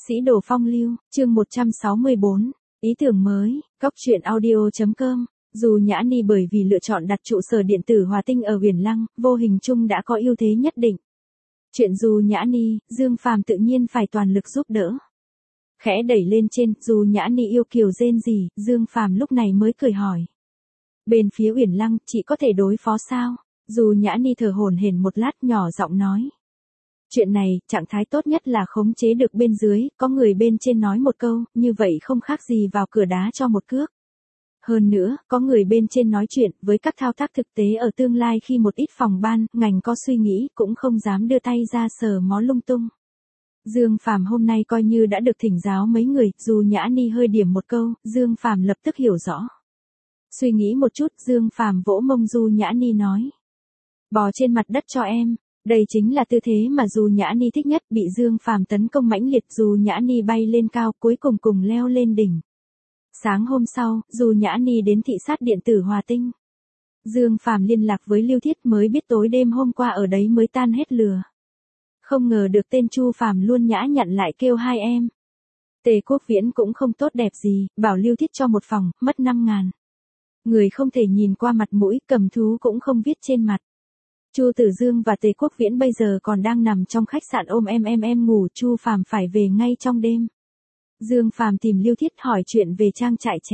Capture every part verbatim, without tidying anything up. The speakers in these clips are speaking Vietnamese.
Sĩ đồ phong lưu, chương một trăm sáu mươi bốn, ý tưởng mới, góc truyện audio chấm com. Dù Nhã Ni bởi vì lựa chọn đặt trụ sở điện tử Hòa Tinh ở Uyển Lăng, vô hình chung đã có ưu thế nhất định. Chuyện dù Nhã Ni, Dương Phàm tự nhiên phải toàn lực giúp đỡ. Khẽ đẩy lên trên, dù Nhã Ni yêu kiều rên gì, Dương Phàm lúc này mới cười hỏi. Bên phía Uyển Lăng, chị có thể đối phó sao? Dù Nhã Ni thở hổn hển một lát nhỏ giọng nói. Chuyện này, trạng thái tốt nhất là khống chế được bên dưới, có người bên trên nói một câu, như vậy không khác gì vào cửa đá cho một cước. Hơn nữa, có người bên trên nói chuyện, với các thao tác thực tế ở tương lai khi một ít phòng ban, ngành có suy nghĩ, cũng không dám đưa tay ra sờ mó lung tung. Dương Phàm hôm nay coi như đã được thỉnh giáo mấy người, dù Nhã Ni hơi điểm một câu, Dương Phàm lập tức hiểu rõ. Suy nghĩ một chút, Dương Phàm vỗ mông Du Nhã Ni nói. Bò trên mặt đất cho em. Đây chính là tư thế mà dù Nhã Ni thích nhất, bị Dương Phàm tấn công mãnh liệt, dù Nhã Ni bay lên cao, cuối cùng cùng leo lên đỉnh. Sáng hôm sau, dù Nhã Ni đến thị sát điện tử Hòa Tinh. Dương Phàm liên lạc với Lưu Thiết mới biết tối đêm hôm qua ở đấy mới tan hết lừa. Không ngờ được tên Chu Phàm luôn nhã nhặn lại kêu hai em. Tề Quốc Viễn cũng không tốt đẹp gì, bảo Lưu Thiết cho một phòng, mất năm ngàn. Người không thể nhìn qua mặt mũi, cầm thú cũng không viết trên mặt. Chu Tử Dương và Tề Quốc Viễn bây giờ còn đang nằm trong khách sạn ôm em em em ngủ, Chu Phàm phải về ngay trong đêm. Dương Phàm tìm Lưu Thiết hỏi chuyện về trang trại chè.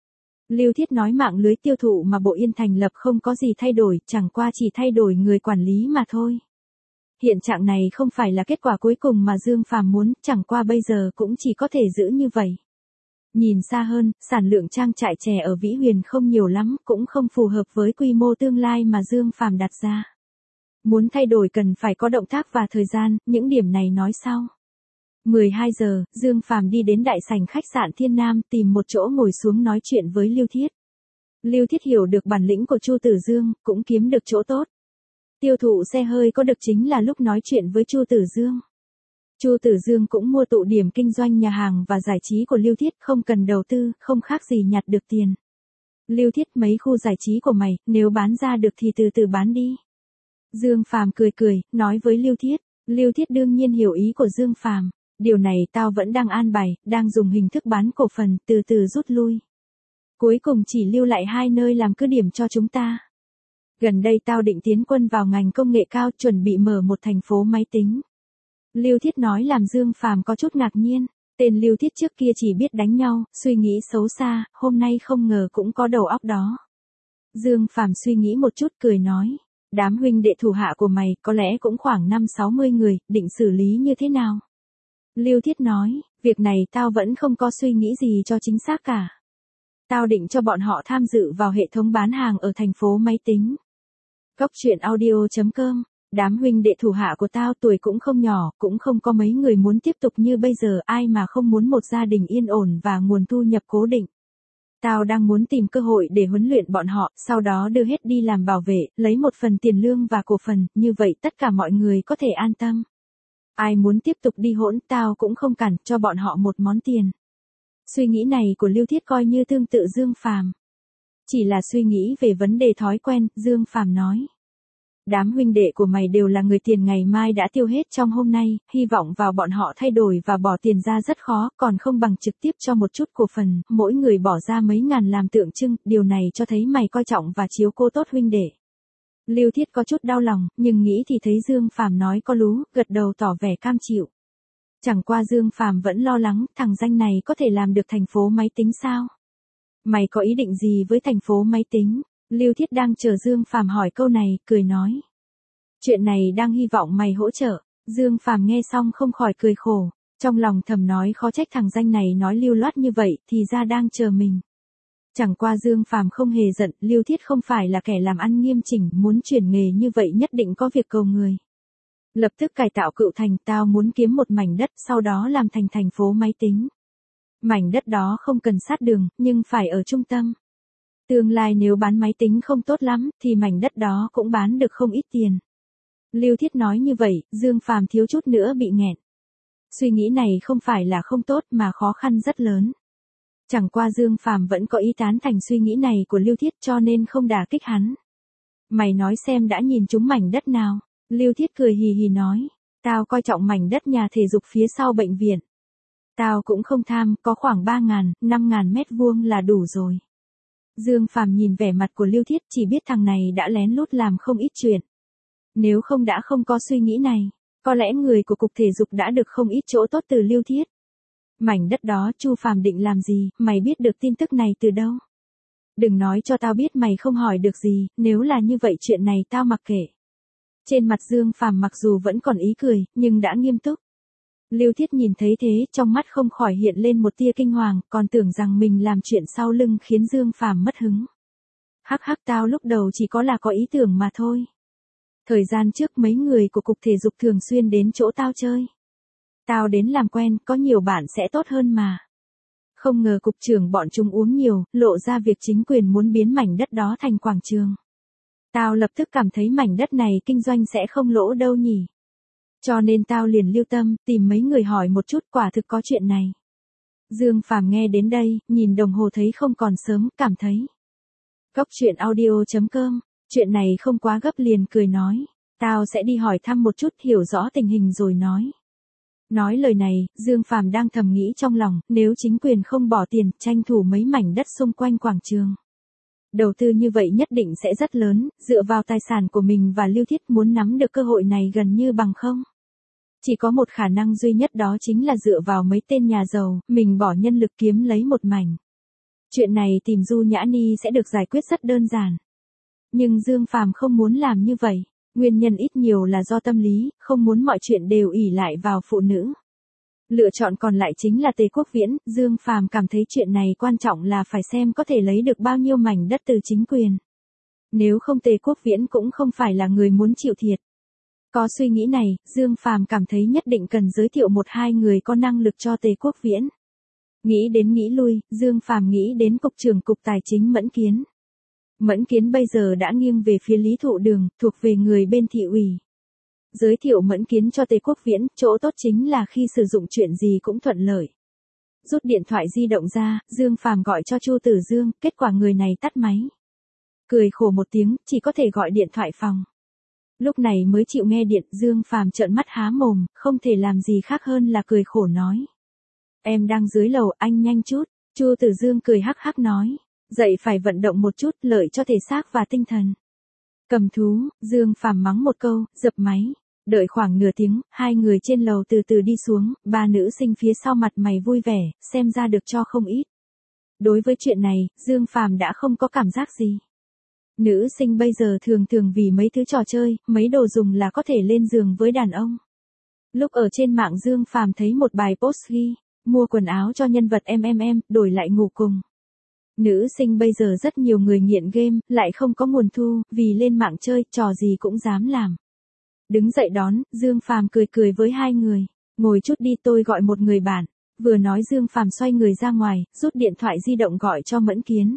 Lưu Thiết nói mạng lưới tiêu thụ mà Bộ Yên thành lập không có gì thay đổi, chẳng qua chỉ thay đổi người quản lý mà thôi. Hiện trạng này không phải là kết quả cuối cùng mà Dương Phàm muốn, chẳng qua bây giờ cũng chỉ có thể giữ như vậy. Nhìn xa hơn, sản lượng trang trại chè ở Vĩ Huyền không nhiều lắm, cũng không phù hợp với quy mô tương lai mà Dương Phàm đặt ra. Muốn thay đổi cần phải có động tác và thời gian, những điểm này nói sau. mười hai giờ, Dương Phàm đi đến đại sảnh khách sạn Thiên Nam tìm một chỗ ngồi xuống nói chuyện với Lưu Thiết. Lưu Thiết hiểu được bản lĩnh của Chu Tử Dương, cũng kiếm được chỗ tốt. Tiêu thụ xe hơi có được chính là lúc nói chuyện với Chu Tử Dương. Chu Tử Dương cũng mua tụ điểm kinh doanh nhà hàng và giải trí của Lưu Thiết, không cần đầu tư, không khác gì nhặt được tiền. Lưu Thiết, mấy khu giải trí của mày, nếu bán ra được thì từ từ bán đi. Dương Phàm cười cười, nói với Lưu Thiết. Lưu Thiết đương nhiên hiểu ý của Dương Phàm. Điều này tao vẫn đang an bài, đang dùng hình thức bán cổ phần, từ từ rút lui. Cuối cùng chỉ lưu lại hai nơi làm cứ điểm cho chúng ta. Gần đây tao định tiến quân vào ngành công nghệ cao, chuẩn bị mở một thành phố máy tính. Lưu Thiết nói làm Dương Phàm có chút ngạc nhiên. Tên Lưu Thiết trước kia chỉ biết đánh nhau, suy nghĩ xấu xa, hôm nay không ngờ cũng có đầu óc đó. Dương Phàm suy nghĩ một chút cười nói. Đám huynh đệ thủ hạ của mày có lẽ cũng khoảng năm sáu mươi người, định xử lý như thế nào? Lưu Thiết nói, việc này tao vẫn không có suy nghĩ gì cho chính xác cả. Tao định cho bọn họ tham dự vào hệ thống bán hàng ở thành phố máy tính. Góc truyện audio chấm com. Đám huynh đệ thủ hạ của tao tuổi cũng không nhỏ, cũng không có mấy người muốn tiếp tục như bây giờ, ai mà không muốn một gia đình yên ổn và nguồn thu nhập cố định. Tao đang muốn tìm cơ hội để huấn luyện bọn họ, sau đó đưa hết đi làm bảo vệ, lấy một phần tiền lương và cổ phần, như vậy tất cả mọi người có thể an tâm. Ai muốn tiếp tục đi hỗn, tao cũng không cản, cho bọn họ một món tiền. Suy nghĩ này của Lưu Thiết coi như tương tự Dương Phàm. Chỉ là suy nghĩ về vấn đề thói quen, Dương Phàm nói. Đám huynh đệ của mày đều là người tiền ngày mai đã tiêu hết trong hôm nay, hy vọng vào bọn họ thay đổi và bỏ tiền ra rất khó, còn không bằng trực tiếp cho một chút cổ phần, mỗi người bỏ ra mấy ngàn làm tượng trưng, điều này cho thấy mày coi trọng và chiếu cố tốt huynh đệ. Lưu Thiết có chút đau lòng, nhưng nghĩ thì thấy Dương Phàm nói có lú, gật đầu tỏ vẻ cam chịu. Chẳng qua Dương Phàm vẫn lo lắng, thằng danh này có thể làm được thành phố máy tính sao? Mày có ý định gì với thành phố máy tính? Lưu Thiết đang chờ Dương Phàm hỏi câu này, cười nói. Chuyện này đang hy vọng mày hỗ trợ. Dương Phàm nghe xong không khỏi cười khổ. Trong lòng thầm nói khó trách thằng danh này nói lưu loát như vậy, thì ra đang chờ mình. Chẳng qua Dương Phàm không hề giận, Lưu Thiết không phải là kẻ làm ăn nghiêm chỉnh, muốn chuyển nghề như vậy nhất định có việc cầu người. Lập tức cải tạo Cựu Thành, tao muốn kiếm một mảnh đất, sau đó làm thành thành phố máy tính. Mảnh đất đó không cần sát đường, nhưng phải ở trung tâm. Tương lai nếu bán máy tính không tốt lắm, thì mảnh đất đó cũng bán được không ít tiền. Lưu Thiết nói như vậy, Dương Phàm thiếu chút nữa bị nghẹn. Suy nghĩ này không phải là không tốt mà khó khăn rất lớn. Chẳng qua Dương Phàm vẫn có ý tán thành suy nghĩ này của Lưu Thiết cho nên không đả kích hắn. Mày nói xem đã nhìn trúng mảnh đất nào? Lưu Thiết cười hì hì nói. Tao coi trọng mảnh đất nhà thể dục phía sau bệnh viện. Tao cũng không tham, có khoảng ba ngàn, năm ngàn mét vuông là đủ rồi. Dương Phàm nhìn vẻ mặt của Lưu Thiết chỉ biết thằng này đã lén lút làm không ít chuyện. Nếu không đã không có suy nghĩ này, có lẽ người của cục thể dục đã được không ít chỗ tốt từ Lưu Thiết. Mảnh đất đó Chu Phàm định làm gì, mày biết được tin tức này từ đâu? Đừng nói cho tao biết mày không hỏi được gì, nếu là như vậy chuyện này tao mặc kệ. Trên mặt Dương Phàm mặc dù vẫn còn ý cười, nhưng đã nghiêm túc. Lưu Thiết nhìn thấy thế, trong mắt không khỏi hiện lên một tia kinh hoàng, còn tưởng rằng mình làm chuyện sau lưng khiến Dương Phàm mất hứng. Hắc hắc, tao lúc đầu chỉ có là có ý tưởng mà thôi. Thời gian trước mấy người của cục thể dục thường xuyên đến chỗ tao chơi. Tao đến làm quen, có nhiều bạn sẽ tốt hơn mà. Không ngờ cục trưởng bọn chúng uống nhiều, lộ ra việc chính quyền muốn biến mảnh đất đó thành quảng trường. Tao lập tức cảm thấy mảnh đất này kinh doanh sẽ không lỗ đâu nhỉ. Cho nên tao liền lưu tâm, tìm mấy người hỏi một chút, quả thực có chuyện này. Dương Phàm nghe đến đây, nhìn đồng hồ thấy không còn sớm, cảm thấy. Cốc truyện audio chấm com, chuyện này không quá gấp liền cười nói. Tao sẽ đi hỏi thăm một chút, hiểu rõ tình hình rồi nói. Nói lời này, Dương Phàm đang thầm nghĩ trong lòng, nếu chính quyền không bỏ tiền, tranh thủ mấy mảnh đất xung quanh quảng trường. Đầu tư như vậy nhất định sẽ rất lớn, dựa vào tài sản của mình và Lưu Thiết muốn nắm được cơ hội này gần như bằng không. Chỉ có một khả năng duy nhất đó chính là dựa vào mấy tên nhà giàu, mình bỏ nhân lực kiếm lấy một mảnh. Chuyện này tìm Du Nhã Ni sẽ được giải quyết rất đơn giản. Nhưng Dương Phàm không muốn làm như vậy, nguyên nhân ít nhiều là do tâm lý, không muốn mọi chuyện đều ỷ lại vào phụ nữ. Lựa chọn còn lại chính là Tề Quốc Viễn, Dương Phàm cảm thấy chuyện này quan trọng là phải xem có thể lấy được bao nhiêu mảnh đất từ chính quyền. Nếu không Tề Quốc Viễn cũng không phải là người muốn chịu thiệt. Có suy nghĩ này, Dương Phàm cảm thấy nhất định cần giới thiệu một hai người có năng lực cho Tề Quốc Viễn. Nghĩ đến nghĩ lui, Dương Phàm nghĩ đến cục trưởng cục tài chính Mẫn Kiến. Mẫn Kiến bây giờ đã nghiêng về phía Lý Thụ Đường, thuộc về người bên thị ủy. Giới thiệu Mẫn Kiến cho Tề Quốc Viễn, chỗ tốt chính là khi sử dụng chuyện gì cũng thuận lợi. Rút điện thoại di động ra, Dương Phàm gọi cho Chu Tử Dương, kết quả người này tắt máy. Cười khổ một tiếng, chỉ có thể gọi điện thoại phòng. Lúc này mới chịu nghe điện, Dương Phàm trợn mắt há mồm, không thể làm gì khác hơn là cười khổ nói. Em đang dưới lầu, anh nhanh chút. Chu Tử Dương cười hắc hắc nói. Dậy phải vận động một chút, lợi cho thể xác và tinh thần. Cầm thú, Dương Phàm mắng một câu, dập máy. Đợi khoảng nửa tiếng, hai người trên lầu từ từ đi xuống, ba nữ sinh phía sau mặt mày vui vẻ, xem ra được cho không ít. Đối với chuyện này, Dương Phàm đã không có cảm giác gì. Nữ sinh bây giờ thường thường vì mấy thứ trò chơi, mấy đồ dùng là có thể lên giường với đàn ông. Lúc ở trên mạng Dương Phàm thấy một bài post ghi, mua quần áo cho nhân vật em em em, đổi lại ngủ cùng. Nữ sinh bây giờ rất nhiều người nghiện game, lại không có nguồn thu, vì lên mạng chơi, trò gì cũng dám làm. Đứng dậy đón, Dương Phàm cười cười với hai người, ngồi chút đi tôi gọi một người bạn. Vừa nói Dương Phàm xoay người ra ngoài, rút điện thoại di động gọi cho Mẫn Kiến.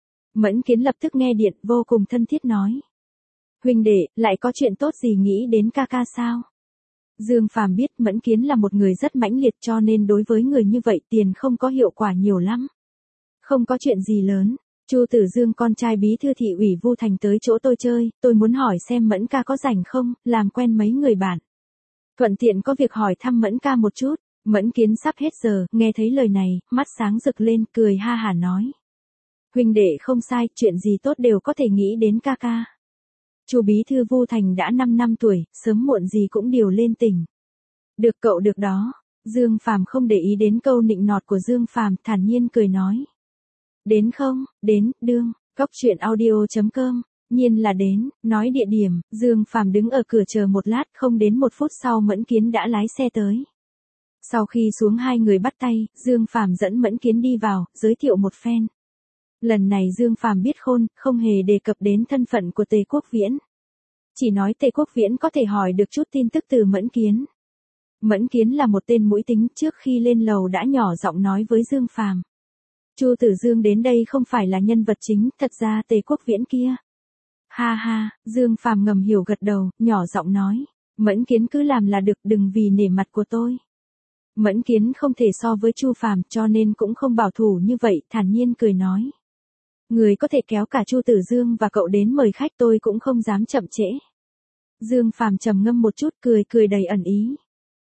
Mẫn Kiến lập tức nghe điện, vô cùng thân thiết nói. Huynh đệ, lại có chuyện tốt gì nghĩ đến ca ca sao? Dương Phàm biết Mẫn Kiến là một người rất mãnh liệt cho nên đối với người như vậy tiền không có hiệu quả nhiều lắm. Không có chuyện gì lớn, Chu Tử Dương con trai bí thư thị ủy Vu Thành tới chỗ tôi chơi, tôi muốn hỏi xem Mẫn ca có rảnh không, làm quen mấy người bạn. Thuận tiện có việc hỏi thăm Mẫn ca một chút. Mẫn Kiến sắp hết giờ, nghe thấy lời này, mắt sáng rực lên, cười ha hả nói. Huynh đệ không sai, chuyện gì tốt đều có thể nghĩ đến ca ca. Chu bí thư Vu Thành đã năm năm tuổi, sớm muộn gì cũng điều lên tỉnh. Được cậu được đó. Dương Phàm không để ý đến câu nịnh nọt của Dương Phàm, thản nhiên cười nói. Đến không, đến, đương, cốc truyện audio chấm com, nhiên là đến, nói địa điểm, Dương Phàm đứng ở cửa chờ một lát, không đến một phút sau Mẫn Kiến đã lái xe tới. Sau khi xuống hai người bắt tay, Dương Phàm dẫn Mẫn Kiến đi vào, giới thiệu một phen. Lần này Dương Phàm biết khôn, không hề đề cập đến thân phận của Tề Quốc Viễn. Chỉ nói Tề Quốc Viễn có thể hỏi được chút tin tức từ Mẫn Kiến. Mẫn Kiến là một tên mũi tính, trước khi lên lầu đã nhỏ giọng nói với Dương Phàm. Chu Tử Dương đến đây không phải là nhân vật chính, thật ra Tề Quốc Viễn kia. Ha ha, Dương Phàm ngầm hiểu gật đầu, nhỏ giọng nói. Mẫn Kiến cứ làm là được, đừng vì nể mặt của tôi. Mẫn Kiến không thể so với Chu Phàm cho nên cũng không bảo thủ như vậy, thản nhiên cười nói. Người có thể kéo cả Chu Tử Dương và cậu đến mời khách tôi cũng không dám chậm trễ. Dương Phàm trầm ngâm một chút cười cười đầy ẩn ý.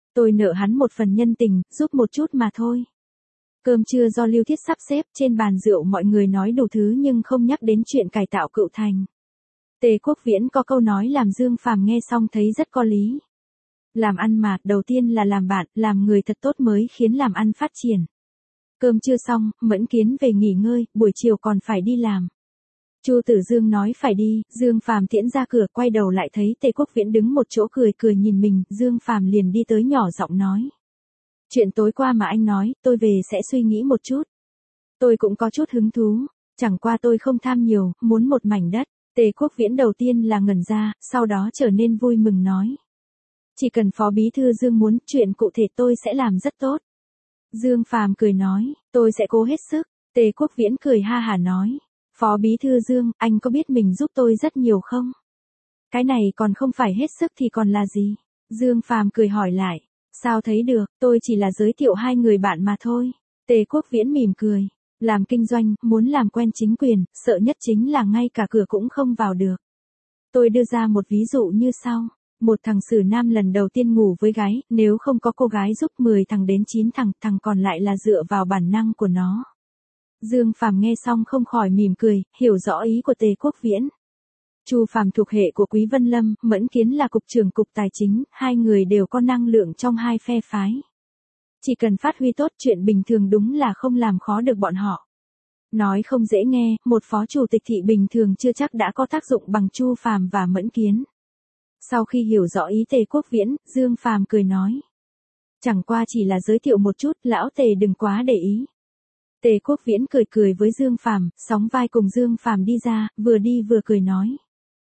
Tôi nợ hắn một phần nhân tình, giúp một chút mà thôi. Cơm trưa do Lưu Thiết sắp xếp, trên bàn rượu mọi người nói đủ thứ nhưng không nhắc đến chuyện cải tạo Cựu Thành. Tề Quốc Viễn có câu nói làm Dương Phàm nghe xong thấy rất có lý. Làm ăn mà, đầu tiên là làm bạn, làm người thật tốt mới khiến làm ăn phát triển. Cơm trưa xong, Mẫn Kiến về nghỉ ngơi, buổi chiều còn phải đi làm. Chu Tử Dương nói phải đi, Dương Phàm tiễn ra cửa, quay đầu lại thấy Tề Quốc Viễn đứng một chỗ cười cười nhìn mình, Dương Phàm liền đi tới nhỏ giọng nói. Chuyện tối qua mà anh nói, tôi về sẽ suy nghĩ một chút. Tôi cũng có chút hứng thú, chẳng qua tôi không tham nhiều, muốn một mảnh đất. Tề Quốc Viễn đầu tiên là ngẩn ra, sau đó trở nên vui mừng nói. Chỉ cần Phó Bí Thư Dương muốn, chuyện cụ thể tôi sẽ làm rất tốt. Dương Phàm cười nói, tôi sẽ cố hết sức. Tề Quốc Viễn cười ha hả nói. Phó Bí Thư Dương, anh có biết mình giúp tôi rất nhiều không? Cái này còn không phải hết sức thì còn là gì? Dương Phàm cười hỏi lại. Sao thấy được, tôi chỉ là giới thiệu hai người bạn mà thôi. Tề Quốc Viễn mỉm cười. Làm kinh doanh, muốn làm quen chính quyền, sợ nhất chính là ngay cả cửa cũng không vào được. Tôi đưa ra một ví dụ như sau. Một thằng xử nam lần đầu tiên ngủ với gái, nếu không có cô gái giúp mười thằng đến chín thằng, thằng còn lại là dựa vào bản năng của nó. Dương Phàm nghe xong không khỏi mỉm cười, hiểu rõ ý của Tề Quốc Viễn. Chu Phàm thuộc hệ của Quý Vân Lâm, Mẫn Kiến là cục trưởng cục tài chính, hai người đều có năng lượng trong hai phe phái. Chỉ cần phát huy tốt, chuyện bình thường đúng là không làm khó được bọn họ. Nói không dễ nghe, một phó chủ tịch thị bình thường chưa chắc đã có tác dụng bằng Chu Phàm và Mẫn Kiến. Sau khi hiểu rõ ý Tề Quốc Viễn, Dương Phàm cười nói. Chẳng qua chỉ là giới thiệu một chút, lão Tề đừng quá để ý. Tề Quốc Viễn cười cười với Dương Phàm, sóng vai cùng Dương Phàm đi ra, vừa đi vừa cười nói.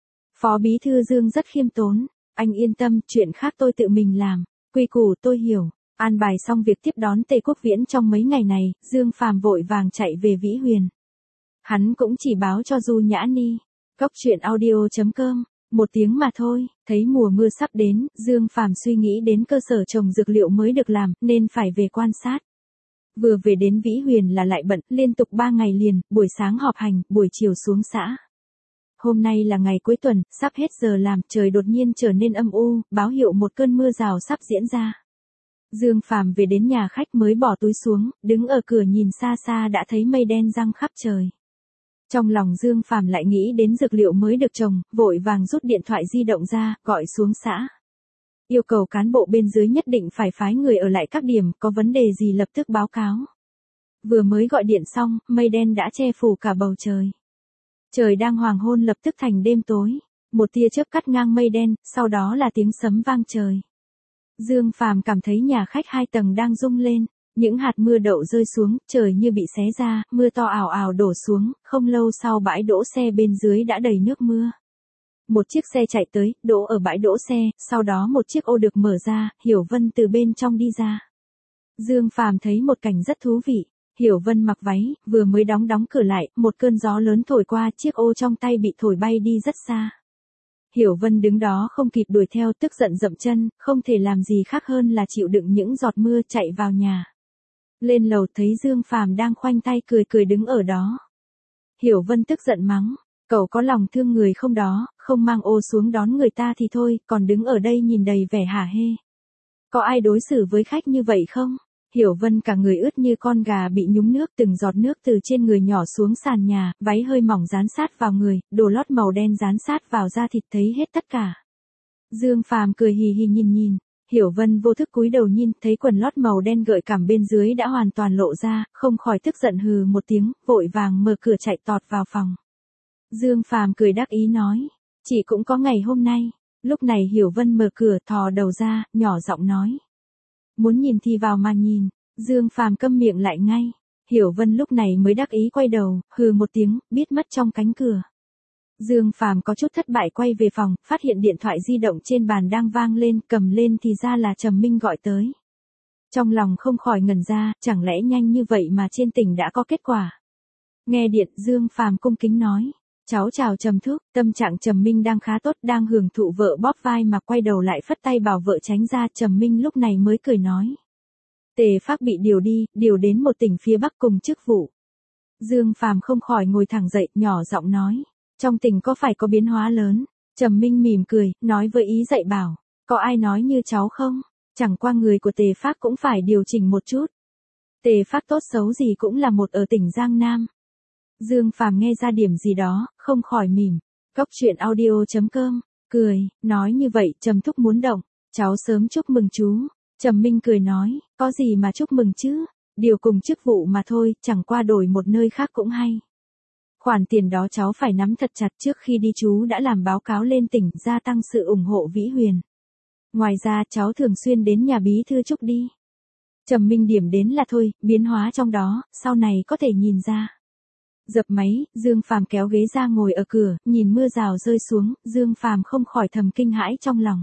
Phó Bí Thư Dương rất khiêm tốn, anh yên tâm, chuyện khác tôi tự mình làm, quy củ tôi hiểu. An bài xong việc tiếp đón Tề Quốc Viễn trong mấy ngày này, Dương Phàm vội vàng chạy về Vĩ Huyền. Hắn cũng chỉ báo cho Du Nhã Ni. Cốc truyện audio chấm com, một tiếng mà thôi, thấy mùa mưa sắp đến, Dương Phàm suy nghĩ đến cơ sở trồng dược liệu mới được làm, nên phải về quan sát. Vừa về đến Vĩ Huyền là lại bận, liên tục ba ngày liền, buổi sáng họp hành, buổi chiều xuống xã. Hôm nay là ngày cuối tuần, sắp hết giờ làm, trời đột nhiên trở nên âm u, báo hiệu một cơn mưa rào sắp diễn ra. Dương Phàm về đến nhà khách mới bỏ túi xuống, đứng ở cửa nhìn xa xa đã thấy mây đen giăng khắp trời. Trong lòng Dương Phàm lại nghĩ đến dược liệu mới được trồng, vội vàng rút điện thoại di động ra, gọi xuống xã. Yêu cầu cán bộ bên dưới nhất định phải phái người ở lại các điểm, có vấn đề gì lập tức báo cáo. Vừa mới gọi điện xong, mây đen đã che phủ cả bầu trời. Trời đang hoàng hôn lập tức thành đêm tối. Một tia chớp cắt ngang mây đen, sau đó là tiếng sấm vang trời. Dương Phàm cảm thấy nhà khách hai tầng đang rung lên, những hạt mưa đậu rơi xuống, trời như bị xé ra, mưa to ào ào đổ xuống, không lâu sau bãi đỗ xe bên dưới đã đầy nước mưa. Một chiếc xe chạy tới, đỗ ở bãi đỗ xe, sau đó một chiếc ô được mở ra, Hiểu Vân từ bên trong đi ra. Dương Phàm thấy một cảnh rất thú vị, Hiểu Vân mặc váy, vừa mới đóng đóng cửa lại, một cơn gió lớn thổi qua, chiếc ô trong tay bị thổi bay đi rất xa. Hiểu Vân đứng đó không kịp đuổi theo, tức giận dậm chân, không thể làm gì khác hơn là chịu đựng những giọt mưa, chạy vào nhà. Lên lầu thấy Dương Phàm đang khoanh tay cười cười đứng ở đó. Hiểu Vân tức giận mắng, cậu có lòng thương người không đó, không mang ô xuống đón người ta thì thôi, còn đứng ở đây nhìn đầy vẻ hả hê. Có ai đối xử với khách như vậy không? Hiểu Vân cả người ướt như con gà bị nhúng nước, từng giọt nước từ trên người nhỏ xuống sàn nhà, váy hơi mỏng dán sát vào người, đồ lót màu đen dán sát vào da thịt, thấy hết tất cả. Dương Phàm cười hì hì nhìn nhìn, Hiểu Vân vô thức cúi đầu nhìn, thấy quần lót màu đen gợi cảm bên dưới đã hoàn toàn lộ ra, không khỏi tức giận hừ một tiếng, vội vàng mở cửa chạy tọt vào phòng. Dương Phàm cười đắc ý nói, chị cũng có ngày hôm nay. Lúc này Hiểu Vân mở cửa, thò đầu ra, nhỏ giọng nói. Muốn nhìn thì vào mà nhìn. Dương Phàm câm miệng lại ngay. Hiểu Vân lúc này mới đắc ý quay đầu, hừ một tiếng, biết mất trong cánh cửa. Dương Phàm có chút thất bại quay về phòng, phát hiện điện thoại di động trên bàn đang vang lên, cầm lên thì ra là Trầm Minh gọi tới. Trong lòng không khỏi ngẩn ra, chẳng lẽ nhanh như vậy mà trên tỉnh đã có kết quả. Nghe điện, Dương Phàm cung kính nói. Cháu chào Trầm thúc, tâm trạng Trầm Minh đang khá tốt, đang hưởng thụ vợ bóp vai mà quay đầu lại phất tay bảo vợ tránh ra. Trầm Minh lúc này mới cười nói. Tề Phác bị điều đi, điều đến một tỉnh phía Bắc cùng chức vụ. Dương Phàm không khỏi ngồi thẳng dậy, nhỏ giọng nói. Trong tỉnh có phải có biến hóa lớn? Trầm Minh mỉm cười, nói với ý dạy bảo. Có ai nói như cháu không? Chẳng qua người của Tề Phác cũng phải điều chỉnh một chút. Tề Phác tốt xấu gì cũng là một ở tỉnh Giang Nam. Dương Phàm nghe ra điểm gì đó, không khỏi mỉm. Cốc truyện audio chấm com, cười, nói như vậy Trầm Thúc muốn động, cháu sớm chúc mừng chú. Trầm Minh cười nói, có gì mà chúc mừng chứ, điều cùng chức vụ mà thôi, chẳng qua đổi một nơi khác cũng hay. Khoản tiền đó cháu phải nắm thật chặt, trước khi đi chú đã làm báo cáo lên tỉnh, gia tăng sự ủng hộ Vĩ Huyền. Ngoài ra cháu thường xuyên đến nhà bí thư chúc đi. Trầm Minh điểm đến là thôi, biến hóa trong đó, sau này có thể nhìn ra. Dập máy, Dương Phàm kéo ghế ra ngồi ở cửa, nhìn mưa rào rơi xuống, Dương Phàm không khỏi thầm kinh hãi trong lòng.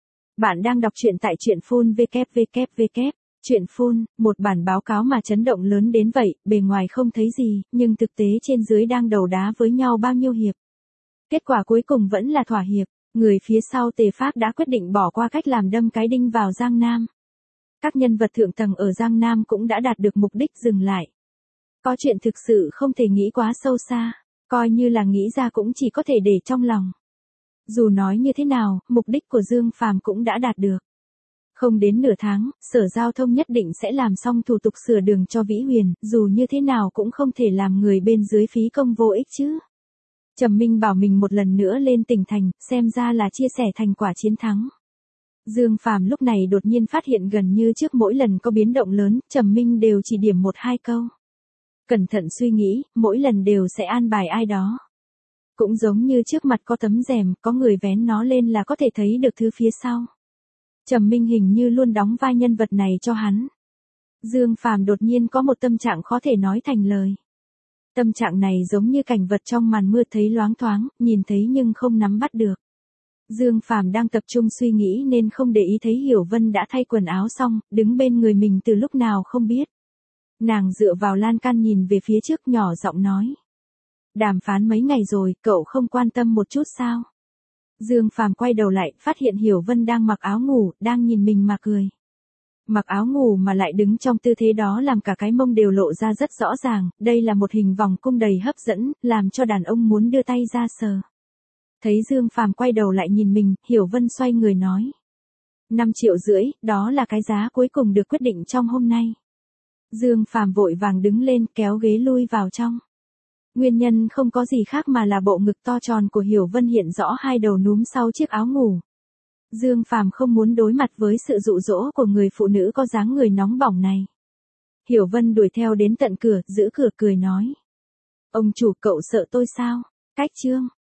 Bạn đang đọc truyện tại truyện phun vê kép vê kép vê kép. Truyện phun, một bản báo cáo mà chấn động lớn đến vậy, bề ngoài không thấy gì, nhưng thực tế trên dưới đang đầu đá với nhau bao nhiêu hiệp. Kết quả cuối cùng vẫn là thỏa hiệp, người phía sau Tề Phác đã quyết định bỏ qua cách làm đâm cái đinh vào Giang Nam. Các nhân vật thượng tầng ở Giang Nam cũng đã đạt được mục đích dừng lại. Có chuyện thực sự không thể nghĩ quá sâu xa, coi như là nghĩ ra cũng chỉ có thể để trong lòng. Dù nói như thế nào, mục đích của Dương Phàm cũng đã đạt được. Không đến nửa tháng, Sở Giao thông nhất định sẽ làm xong thủ tục sửa đường cho Vĩ Huyền, dù như thế nào cũng không thể làm người bên dưới phí công vô ích chứ. Trầm Minh bảo mình một lần nữa lên tỉnh thành, xem ra là chia sẻ thành quả chiến thắng. Dương Phàm lúc này đột nhiên phát hiện gần như trước mỗi lần có biến động lớn, Trầm Minh đều chỉ điểm một hai câu. Cẩn thận suy nghĩ, mỗi lần đều sẽ an bài ai đó. Cũng giống như trước mặt có tấm rèm, có người vén nó lên là có thể thấy được thứ phía sau. Trầm Minh hình như luôn đóng vai nhân vật này cho hắn. Dương Phàm đột nhiên có một tâm trạng khó thể nói thành lời. Tâm trạng này giống như cảnh vật trong màn mưa thấy loáng thoáng, nhìn thấy nhưng không nắm bắt được. Dương Phàm đang tập trung suy nghĩ nên không để ý thấy Hiểu Vân đã thay quần áo xong, đứng bên người mình từ lúc nào không biết. Nàng dựa vào lan can nhìn về phía trước nhỏ giọng nói. Đàm phán mấy ngày rồi, cậu không quan tâm một chút sao? Dương Phàm quay đầu lại, phát hiện Hiểu Vân đang mặc áo ngủ, đang nhìn mình mà cười. Mặc áo ngủ mà lại đứng trong tư thế đó làm cả cái mông đều lộ ra rất rõ ràng, đây là một hình vòng cung đầy hấp dẫn, làm cho đàn ông muốn đưa tay ra sờ. Thấy Dương Phàm quay đầu lại nhìn mình, Hiểu Vân xoay người nói. năm triệu rưỡi, đó là cái giá cuối cùng được quyết định trong hôm nay. Dương Phàm vội vàng đứng lên kéo ghế lui vào trong. Nguyên nhân không có gì khác mà là bộ ngực to tròn của Hiểu Vân hiện rõ hai đầu núm sau chiếc áo ngủ. Dương Phàm không muốn đối mặt với sự dụ dỗ của người phụ nữ có dáng người nóng bỏng này. Hiểu Vân đuổi theo đến tận cửa, giữ cửa cười nói. Ông chủ, cậu sợ tôi sao? Cách chương.